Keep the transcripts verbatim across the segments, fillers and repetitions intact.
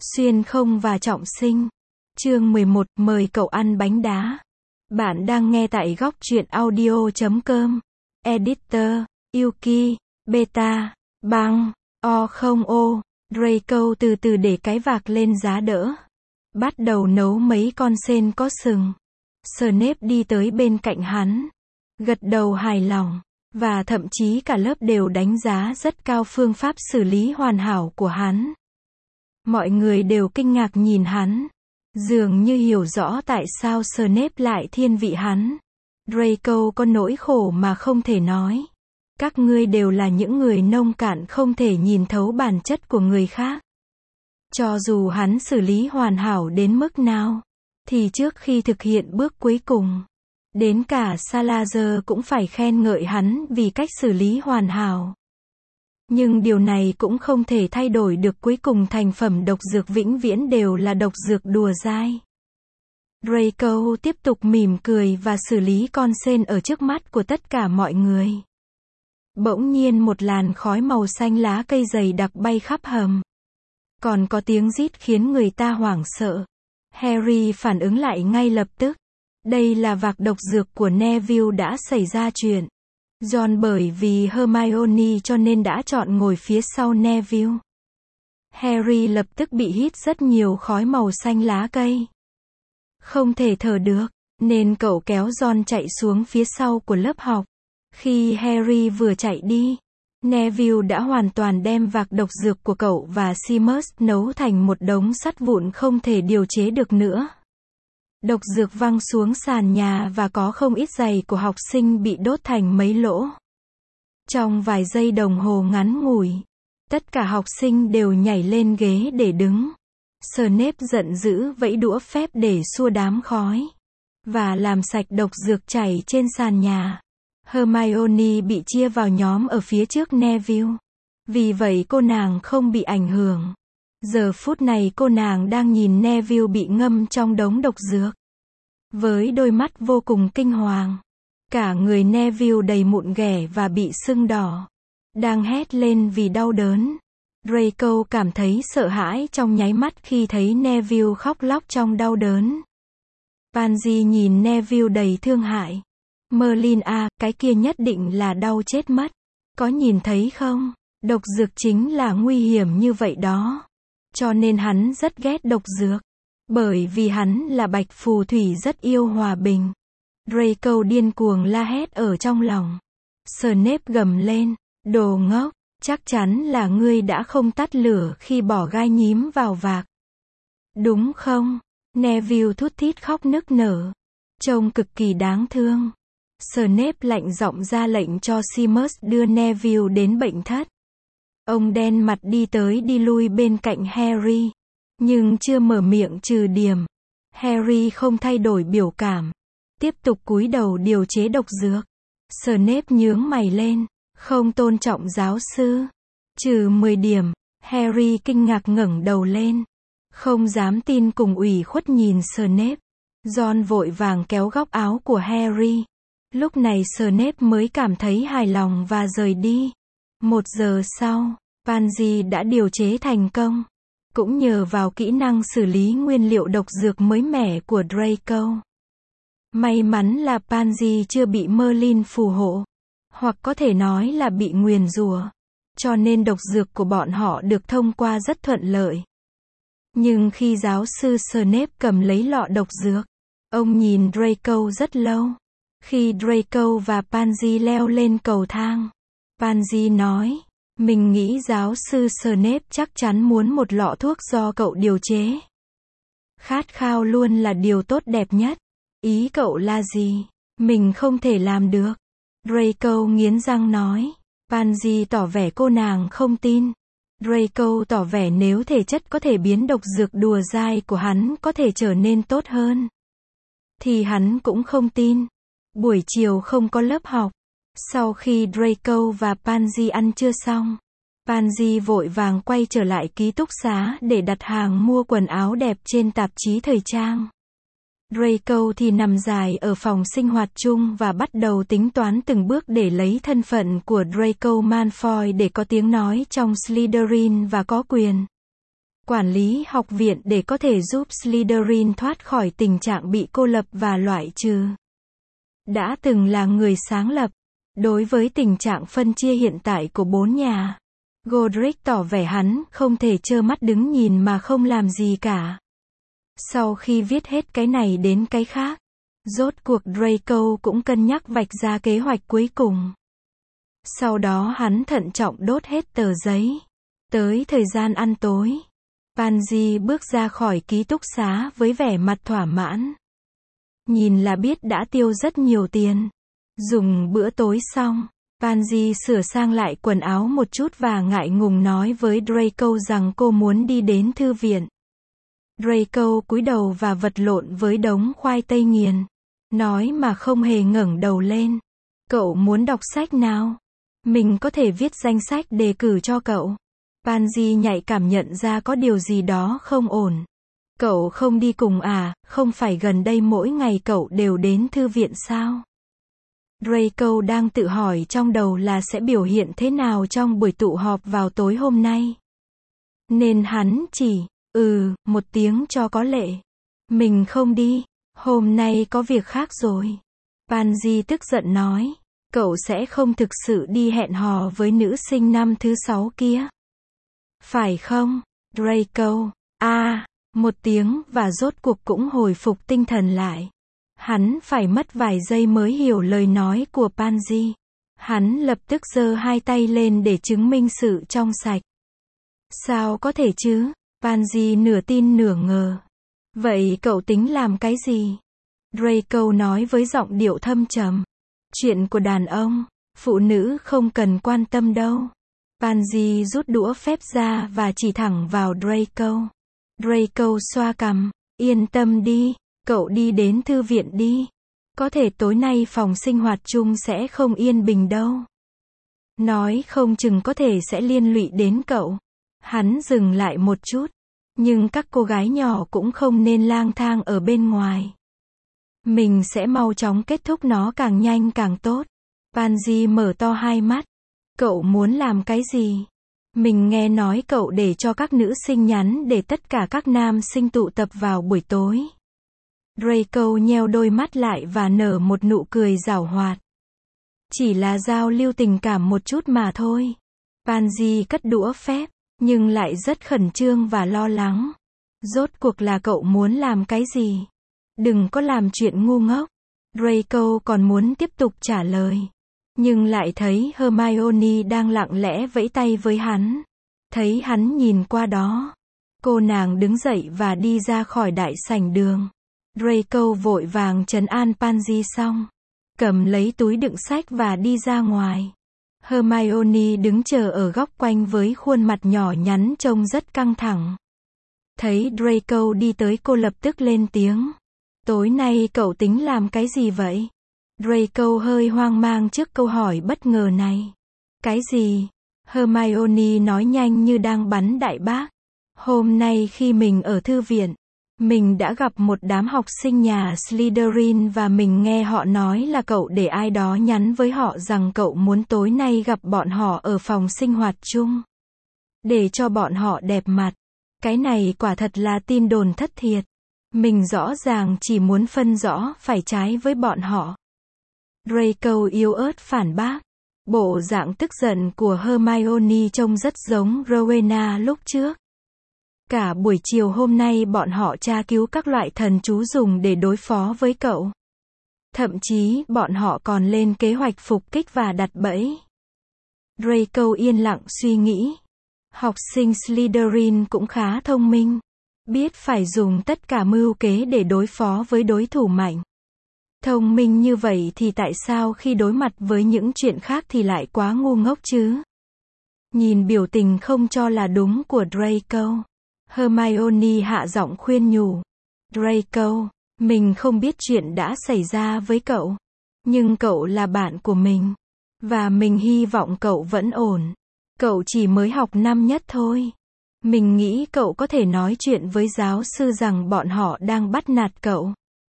Xuyên không và trọng sinh. Chương mười một, mời cậu ăn bánh đá. Bạn đang nghe tại góc truyện audio chấm com. Editor, Yuki, Beta, Bang, O không O, Draco từ từ để cái vạc lên giá đỡ. Bắt đầu nấu mấy con sên có sừng. Snape đi tới bên cạnh hắn. Gật đầu hài lòng. Và thậm chí cả lớp đều đánh giá rất cao phương pháp xử lý hoàn hảo của hắn. Mọi người đều kinh ngạc nhìn hắn. Dường như hiểu rõ tại sao Snape lại thiên vị hắn. Draco có nỗi khổ mà không thể nói. Các ngươi đều là những người nông cạn không thể nhìn thấu bản chất của người khác. Cho dù hắn xử lý hoàn hảo đến mức nào, thì trước khi thực hiện bước cuối cùng, đến cả Salazar cũng phải khen ngợi hắn vì cách xử lý hoàn hảo. Nhưng điều này cũng không thể thay đổi được cuối cùng thành phẩm độc dược vĩnh viễn đều là độc dược đùa dai. Draco tiếp tục mỉm cười và xử lý con sên ở trước mắt của tất cả mọi người. Bỗng nhiên một làn khói màu xanh lá cây dày đặc bay khắp hầm. Còn có tiếng rít khiến người ta hoảng sợ. Harry phản ứng lại ngay lập tức. Đây là vạc độc dược của Neville đã xảy ra chuyện. John bởi vì Hermione cho nên đã chọn ngồi phía sau Neville. Harry lập tức bị hít rất nhiều khói màu xanh lá cây. Không thể thở được, nên cậu kéo John chạy xuống phía sau của lớp học. Khi Harry vừa chạy đi, Neville đã hoàn toàn đem vạc độc dược của cậu và Seamus nấu thành một đống sắt vụn không thể điều chế được nữa. Độc dược văng xuống sàn nhà và có không ít giày của học sinh bị đốt thành mấy lỗ. Trong vài giây đồng hồ ngắn ngủi, tất cả học sinh đều nhảy lên ghế để đứng. Snape giận dữ vẫy đũa phép để xua đám khói và làm sạch độc dược chảy trên sàn nhà. Hermione bị chia vào nhóm ở phía trước Neville. Vì vậy cô nàng không bị ảnh hưởng. Giờ phút này cô nàng đang nhìn Neville bị ngâm trong đống độc dược. Với đôi mắt vô cùng kinh hoàng. Cả người Neville đầy mụn ghẻ và bị sưng đỏ. Đang hét lên vì đau đớn. Draco cảm thấy sợ hãi trong nháy mắt khi thấy Neville khóc lóc trong đau đớn. Pansy nhìn Neville đầy thương hại. Merlin à, cái kia nhất định là đau chết mất. Có nhìn thấy không? Độc dược chính là nguy hiểm như vậy đó. Cho nên hắn rất ghét độc dược. Bởi vì hắn là bạch phù thủy rất yêu hòa bình. Draco điên cuồng la hét ở trong lòng. Snape gầm lên. Đồ ngốc, chắc chắn là ngươi đã không tắt lửa khi bỏ gai nhím vào vạc. Đúng không? Neville thút thít khóc nức nở. Trông cực kỳ đáng thương. Snape lạnh giọng ra lệnh cho Seamus đưa Neville đến bệnh thất. Ông đen mặt đi tới đi lui bên cạnh Harry. Nhưng chưa mở miệng trừ điểm. Harry không thay đổi biểu cảm. Tiếp tục cúi đầu điều chế độc dược. Snape nhướng mày lên. Không tôn trọng giáo sư. Trừ mười điểm. Harry kinh ngạc ngẩng đầu lên. Không dám tin cùng ủy khuất nhìn Snape. Ron vội vàng kéo góc áo của Harry. Lúc này Snape mới cảm thấy hài lòng và rời đi. Một giờ sau, Pansy đã điều chế thành công. Cũng nhờ vào kỹ năng xử lý nguyên liệu độc dược mới mẻ của Draco. May mắn là Pansy chưa bị Merlin phù hộ. Hoặc có thể nói là bị nguyền rủa. Cho nên độc dược của bọn họ được thông qua rất thuận lợi. Nhưng khi giáo sư Snape cầm lấy lọ độc dược, ông nhìn Draco rất lâu. Khi Draco và Pansy leo lên cầu thang, Pansy nói, mình nghĩ giáo sư Snape chắc chắn muốn một lọ thuốc do cậu điều chế. Khát khao luôn là điều tốt đẹp nhất. Ý cậu là gì? Mình không thể làm được. Draco nghiến răng nói. Pansy tỏ vẻ cô nàng không tin. Draco tỏ vẻ nếu thể chất có thể biến độc dược đùa dai của hắn có thể trở nên tốt hơn, thì hắn cũng không tin. Buổi chiều không có lớp học. Sau khi Draco và Pansy ăn trưa xong, Pansy vội vàng quay trở lại ký túc xá để đặt hàng mua quần áo đẹp trên tạp chí thời trang. Draco thì nằm dài ở phòng sinh hoạt chung và bắt đầu tính toán từng bước để lấy thân phận của Draco Malfoy để có tiếng nói trong Slytherin và có quyền quản lý học viện để có thể giúp Slytherin thoát khỏi tình trạng bị cô lập và loại trừ. Đã từng là người sáng lập. Đối với tình trạng phân chia hiện tại của bốn nhà, Godric tỏ vẻ hắn không thể trơ mắt đứng nhìn mà không làm gì cả. Sau khi viết hết cái này đến cái khác, rốt cuộc Draco cũng cân nhắc vạch ra kế hoạch cuối cùng. Sau đó hắn thận trọng đốt hết tờ giấy. Tới thời gian ăn tối, Pansy bước ra khỏi ký túc xá với vẻ mặt thỏa mãn. Nhìn là biết đã tiêu rất nhiều tiền. Dùng bữa tối xong, Pansy sửa sang lại quần áo một chút và ngại ngùng nói với Draco rằng cô muốn đi đến thư viện. Draco cúi đầu và vật lộn với đống khoai tây nghiền. Nói mà không hề ngẩng đầu lên. Cậu muốn đọc sách nào? Mình có thể viết danh sách đề cử cho cậu. Pansy nhạy cảm nhận ra có điều gì đó không ổn. Cậu không đi cùng à, không phải gần đây mỗi ngày cậu đều đến thư viện sao? Draco đang tự hỏi trong đầu là sẽ biểu hiện thế nào trong buổi tụ họp vào tối hôm nay. Nên hắn chỉ, ừ, một tiếng cho có lệ. Mình không đi, hôm nay có việc khác rồi. Pansy tức giận nói, cậu sẽ không thực sự đi hẹn hò với nữ sinh năm thứ sáu kia. Phải không, Draco? À, một tiếng và rốt cuộc cũng hồi phục tinh thần lại. Hắn phải mất vài giây mới hiểu lời nói của Pansy. Hắn lập tức giơ hai tay lên để chứng minh sự trong sạch. Sao có thể chứ? Pansy nửa tin nửa ngờ. Vậy cậu tính làm cái gì? Draco nói với giọng điệu thâm trầm. Chuyện của đàn ông, phụ nữ không cần quan tâm đâu. Pansy rút đũa phép ra và chỉ thẳng vào Draco. Draco xoa cằm, yên tâm đi, cậu đi đến thư viện đi. Có thể tối nay phòng sinh hoạt chung sẽ không yên bình đâu. Nói không chừng có thể sẽ liên lụy đến cậu. Hắn dừng lại một chút. Nhưng các cô gái nhỏ cũng không nên lang thang ở bên ngoài. Mình sẽ mau chóng kết thúc nó càng nhanh càng tốt. Pansy mở to hai mắt. Cậu muốn làm cái gì? Mình nghe nói cậu để cho các nữ sinh nhắn để tất cả các nam sinh tụ tập vào buổi tối. Draco nheo đôi mắt lại và nở một nụ cười giảo hoạt. Chỉ là giao lưu tình cảm một chút mà thôi. Pansy cất đũa phép, nhưng lại rất khẩn trương và lo lắng. Rốt cuộc là cậu muốn làm cái gì? Đừng có làm chuyện ngu ngốc. Draco còn muốn tiếp tục trả lời. Nhưng lại thấy Hermione đang lặng lẽ vẫy tay với hắn. Thấy hắn nhìn qua đó. Cô nàng đứng dậy và đi ra khỏi đại sảnh đường. Draco vội vàng trấn an Pansy xong. Cầm lấy túi đựng sách và đi ra ngoài. Hermione đứng chờ ở góc quanh với khuôn mặt nhỏ nhắn trông rất căng thẳng. Thấy Draco đi tới cô lập tức lên tiếng. Tối nay cậu tính làm cái gì vậy? Draco hơi hoang mang trước câu hỏi bất ngờ này. Cái gì? Hermione nói nhanh như đang bắn đại bác. Hôm nay khi mình ở thư viện, mình đã gặp một đám học sinh nhà Slytherin và mình nghe họ nói là cậu để ai đó nhắn với họ rằng cậu muốn tối nay gặp bọn họ ở phòng sinh hoạt chung. Để cho bọn họ đẹp mặt. Cái này quả thật là tin đồn thất thiệt. Mình rõ ràng chỉ muốn phân rõ phải trái với bọn họ. Draco yếu ớt phản bác. Bộ dạng tức giận của Hermione trông rất giống Rowena lúc trước. Cả buổi chiều hôm nay bọn họ tra cứu các loại thần chú dùng để đối phó với cậu. Thậm chí bọn họ còn lên kế hoạch phục kích và đặt bẫy. Draco yên lặng suy nghĩ. Học sinh Slytherin cũng khá thông minh. Biết phải dùng tất cả mưu kế để đối phó với đối thủ mạnh. Thông minh như vậy thì tại sao khi đối mặt với những chuyện khác thì lại quá ngu ngốc chứ? Nhìn biểu tình không cho là đúng của Draco. Hermione hạ giọng khuyên nhủ. Draco, mình không biết chuyện đã xảy ra với cậu. Nhưng cậu là bạn của mình. Và mình hy vọng cậu vẫn ổn. Cậu chỉ mới học năm nhất thôi. Mình nghĩ cậu có thể nói chuyện với giáo sư rằng bọn họ đang bắt nạt cậu.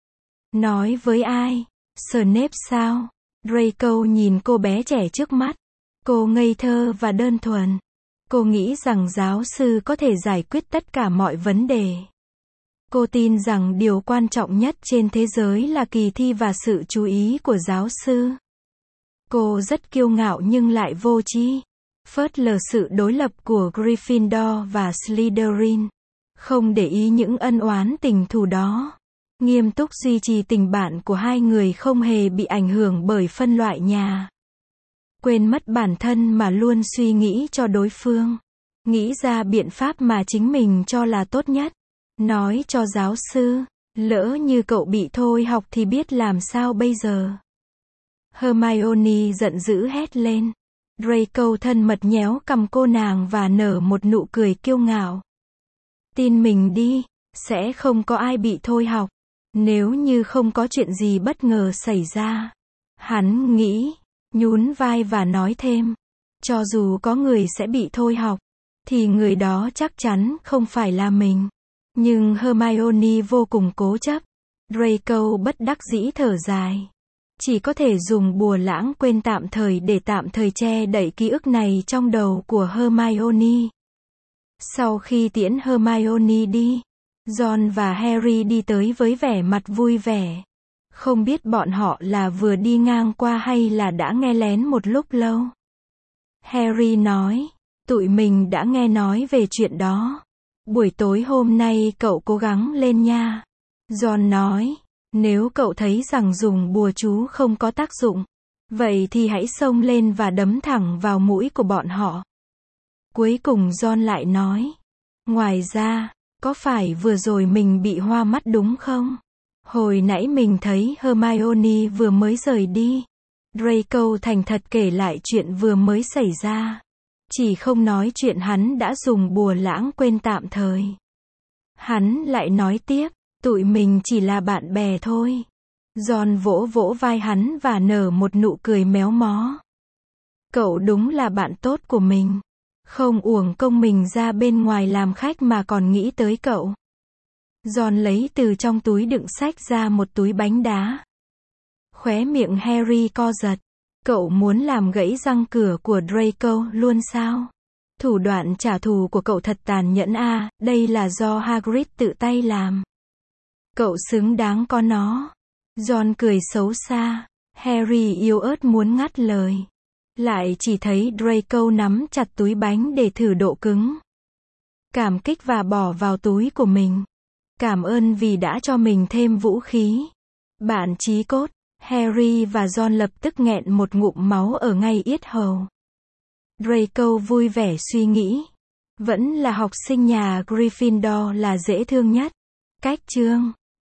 Nói với ai? Snape sao? Draco nhìn cô bé trẻ trước mắt. Cô ngây thơ và đơn thuần. Cô nghĩ rằng giáo sư có thể giải quyết tất cả mọi vấn đề. Cô tin rằng điều quan trọng nhất trên thế giới là kỳ thi và sự chú ý của giáo sư. Cô rất kiêu ngạo nhưng lại vô tri. Phớt lờ sự đối lập của Gryffindor và Slytherin. Không để ý những ân oán tình thù đó. Nghiêm túc duy trì tình bạn của hai người không hề bị ảnh hưởng bởi phân loại nhà. Quên mất bản thân mà luôn suy nghĩ cho đối phương. Nghĩ ra biện pháp mà chính mình cho là tốt nhất. Nói cho giáo sư, lỡ như cậu bị thôi học thì biết làm sao bây giờ. Hermione giận dữ hét lên. Draco thân mật nhéo cằm cô nàng và nở một nụ cười kiêu ngạo. Tin mình đi, sẽ không có ai bị thôi học. Nếu như không có chuyện gì bất ngờ xảy ra. Hắn nghĩ, nhún vai và nói thêm. Cho dù có người sẽ bị thôi học, thì người đó chắc chắn không phải là mình. Nhưng Hermione vô cùng cố chấp. Draco bất đắc dĩ thở dài. Chỉ có thể dùng bùa lãng quên tạm thời để tạm thời che đậy ký ức này trong đầu của Hermione. Sau khi tiễn Hermione đi, Ron và Harry đi tới với vẻ mặt vui vẻ. Không biết bọn họ là vừa đi ngang qua hay là đã nghe lén một lúc lâu. Harry nói, tụi mình đã nghe nói về chuyện đó. Buổi tối hôm nay cậu cố gắng lên nha. Ron nói, nếu cậu thấy rằng dùng bùa chú không có tác dụng, vậy thì hãy xông lên và đấm thẳng vào mũi của bọn họ. Cuối cùng Ron lại nói, ngoài ra, có phải vừa rồi mình bị hoa mắt đúng không? Hồi nãy mình thấy Hermione vừa mới rời đi. Draco thành thật kể lại chuyện vừa mới xảy ra. Chỉ không nói chuyện hắn đã dùng bùa lãng quên tạm thời. Hắn lại nói tiếp, tụi mình chỉ là bạn bè thôi. Ron vỗ vỗ vai hắn và nở một nụ cười méo mó. Cậu đúng là bạn tốt của mình. Không uổng công mình ra bên ngoài làm khách mà còn nghĩ tới cậu. Ron lấy từ trong túi đựng sách ra một túi bánh đá. Khóe miệng Harry co giật. Cậu muốn làm gãy răng cửa của Draco luôn sao? Thủ đoạn trả thù của cậu thật tàn nhẫn a, à, đây là do Hagrid tự tay làm. Cậu xứng đáng có nó. Ron cười xấu xa. Harry yếu ớt muốn ngắt lời. Lại chỉ thấy Draco nắm chặt túi bánh để thử độ cứng. Cảm kích và bỏ vào túi của mình. Cảm ơn vì đã cho mình thêm vũ khí. Bạn chí cốt. Harry và Ron lập tức nghẹn một ngụm máu ở ngay yết hầu. Draco vui vẻ suy nghĩ. Vẫn là học sinh nhà Gryffindor là dễ thương nhất. Cách chương